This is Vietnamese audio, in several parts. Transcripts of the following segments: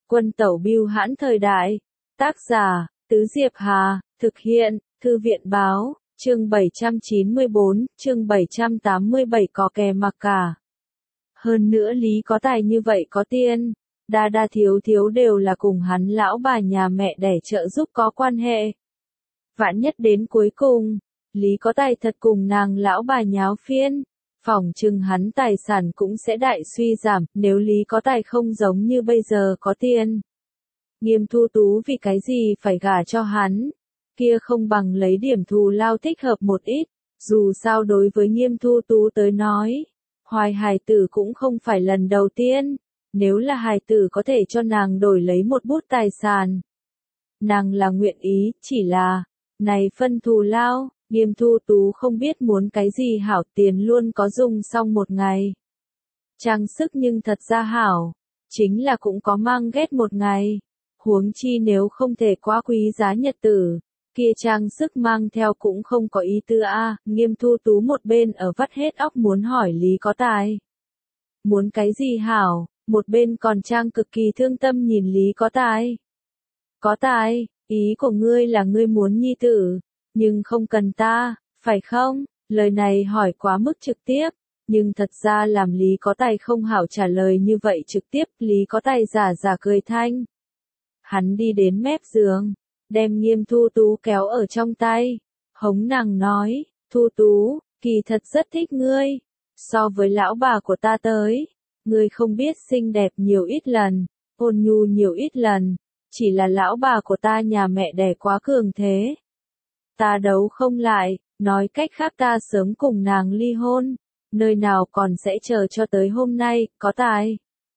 Quân tẩu bưu hãn thời đại. Tác giả, Tứ Diệp Hà, thực hiện, Thư viện báo, chương 794, chương 787 có kè mặc cả. Hơn nữa Lý có tài như vậy có tiền, đa đa thiếu thiếu đều là cùng hắn lão bà nhà mẹ đẻ trợ giúp có quan hệ. Vạn nhất đến cuối cùng, Lý có tài thật cùng nàng lão bà nháo phiên, phỏng chừng hắn tài sản cũng sẽ đại suy giảm, nếu Lý có tài không giống như bây giờ có tiền. Nghiêm Thu Tú vì cái gì phải gả cho hắn, kia không bằng lấy điểm thù lao thích hợp một ít, dù sao đối với Nghiêm Thu Tú tới nói, hoài hài tử cũng không phải lần đầu tiên, nếu là hài tử có thể cho nàng đổi lấy một bút tài sản. Nàng là nguyện ý, chỉ là, này phân thù lao, Nghiêm Thu Tú không biết muốn cái gì hảo, tiền luôn có dùng xong một ngày. Trang sức nhưng thật ra hảo, chính là cũng có mang ghét một ngày. Huống chi nếu không thể quá quý giá nhật tử, kia trang sức mang theo cũng không có ý tư a. Nghiêm Thu Tú một bên ở vắt hết óc muốn hỏi Lý có tài. Muốn cái gì hảo, một bên còn trang cực kỳ thương tâm nhìn Lý có tài. Có tài, ý của ngươi là ngươi muốn nhi tử, nhưng không cần ta, phải không? Lời này hỏi quá mức trực tiếp, nhưng thật ra làm Lý có tài không hảo trả lời như vậy trực tiếp. Lý có tài giả giả cười thanh. Hắn đi đến mép giường, đem Nghiêm Thu Tú kéo ở trong tay, hống nàng nói, Thu Tú, kỳ thật rất thích ngươi, so với lão bà của ta tới, ngươi không biết xinh đẹp nhiều ít lần, ôn nhu nhiều ít lần, chỉ là lão bà của ta nhà mẹ đẻ quá cường thế. Ta đấu không lại, nói cách khác ta sớm cùng nàng ly hôn, nơi nào còn sẽ chờ cho tới hôm nay, có tài.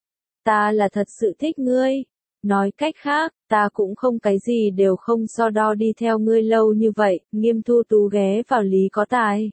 Ta là thật sự thích ngươi. Nói cách khác, ta cũng không cái gì đều không so đo đi theo ngươi lâu như vậy. Nghiêm Thu Tú ghé vào Lý có tài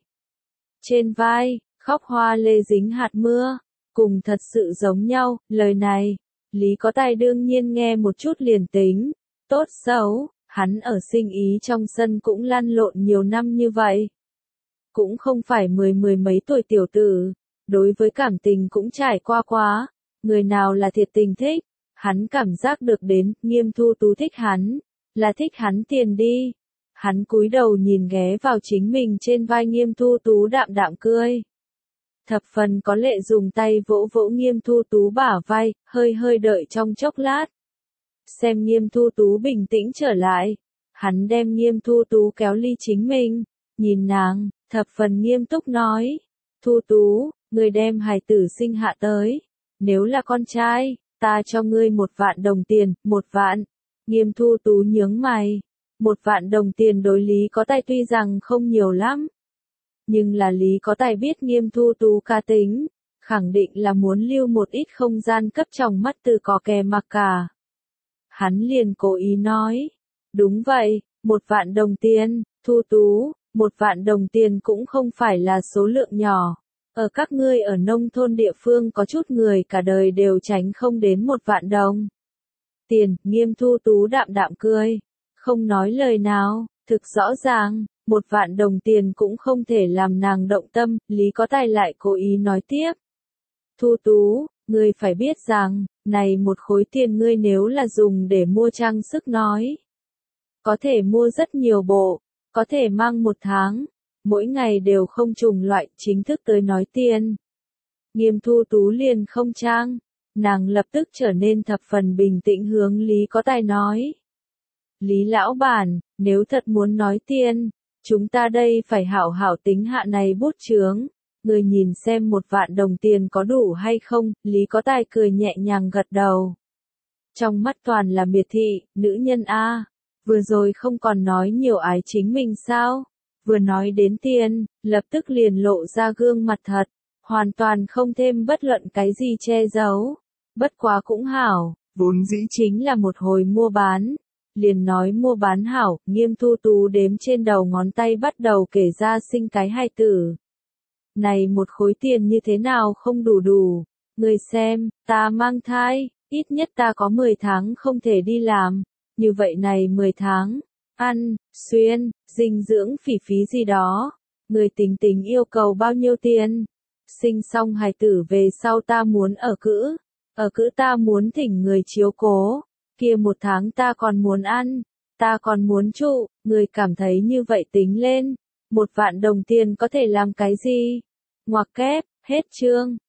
trên vai, khóc hoa lê dính hạt mưa, cùng thật sự giống nhau. Lời này, Lý có tài đương nhiên nghe một chút liền tính, tốt xấu, hắn ở sinh ý trong sân cũng lăn lộn nhiều năm như vậy. Cũng không phải mười mấy tuổi tiểu tử, đối với cảm tình cũng trải qua quá, người nào là thiệt tình thích. Hắn cảm giác được đến, Nghiêm Thu Tú thích hắn, là thích hắn tiền đi. Hắn cúi đầu nhìn ghé vào chính mình trên vai Nghiêm Thu Tú đạm đạm cười. Thập phần có lệ dùng tay vỗ vỗ Nghiêm Thu Tú bả vai, hơi đợi trong chốc lát. Xem Nghiêm Thu Tú bình tĩnh trở lại, hắn đem Nghiêm Thu Tú kéo ly chính mình, nhìn nàng, thập phần nghiêm túc nói. Thu Tú, người đem hài tử sinh hạ tới, nếu là con trai, ta cho ngươi 1.000.000 đồng tiền, 1.000.000. Nghiêm Thu Tú nhướng mày. 1.000.000 đồng tiền đối Lý có tài tuy rằng không nhiều lắm. Nhưng là Lý có tài biết Nghiêm Thu Tú cá tính, khẳng định là muốn lưu một ít không gian cấp trong mắt từ có kè mặc cả. Hắn liền cố ý nói. Đúng vậy, 1.000.000 đồng tiền, Thu Tú, 1.000.000 đồng tiền cũng không phải là số lượng nhỏ. Ở các ngươi ở nông thôn địa phương có chút người cả đời đều tránh không đến 1.000.000 đồng. Tiền, Nghiêm Thu Tú đạm đạm cười, không nói lời nào, thực rõ ràng, 1.000.000 đồng tiền cũng không thể làm nàng động tâm. Lý có tài lại cố ý nói tiếp. Thu Tú, ngươi phải biết rằng, này một khối tiền ngươi nếu là dùng để mua trang sức nói. Có thể mua rất nhiều bộ, có thể mang 1 tháng. Mỗi ngày đều không trùng loại, chính thức tới nói tiền. Nghiêm Thu Tú liền không trang, nàng lập tức trở nên thập phần bình tĩnh hướng Lý có tài nói. Lý lão bản, nếu thật muốn nói tiền, chúng ta đây phải hảo hảo tính hạ này bút chướng, người nhìn xem 1.000.000 đồng tiền có đủ hay không. Lý có tài cười nhẹ nhàng gật đầu. Trong mắt toàn là miệt thị, nữ nhân a, vừa rồi không còn nói nhiều ái chính mình sao? Vừa nói đến tiền, lập tức liền lộ ra gương mặt thật, hoàn toàn không thêm bất luận cái gì che giấu. Bất quá cũng hảo, vốn dĩ chính là một hồi mua bán. Liền nói mua bán hảo, Nghiêm Thu Tú đếm trên đầu ngón tay bắt đầu kể ra sinh cái hài tử. Này một khối tiền như thế nào không đủ, người xem, ta mang thai, ít nhất ta có 10 tháng không thể đi làm, như vậy này 10 tháng. Ăn, xuyên, dinh dưỡng phí gì đó. Người tính tính yêu cầu bao nhiêu tiền. Sinh xong hài tử về sau ta muốn ở cữ ta muốn thỉnh người chiếu cố. Kia một tháng ta còn muốn ăn, ta còn muốn trụ, người cảm thấy như vậy tính lên, 1 vạn đồng tiền có thể làm cái gì? Ngoặc kép, hết chương.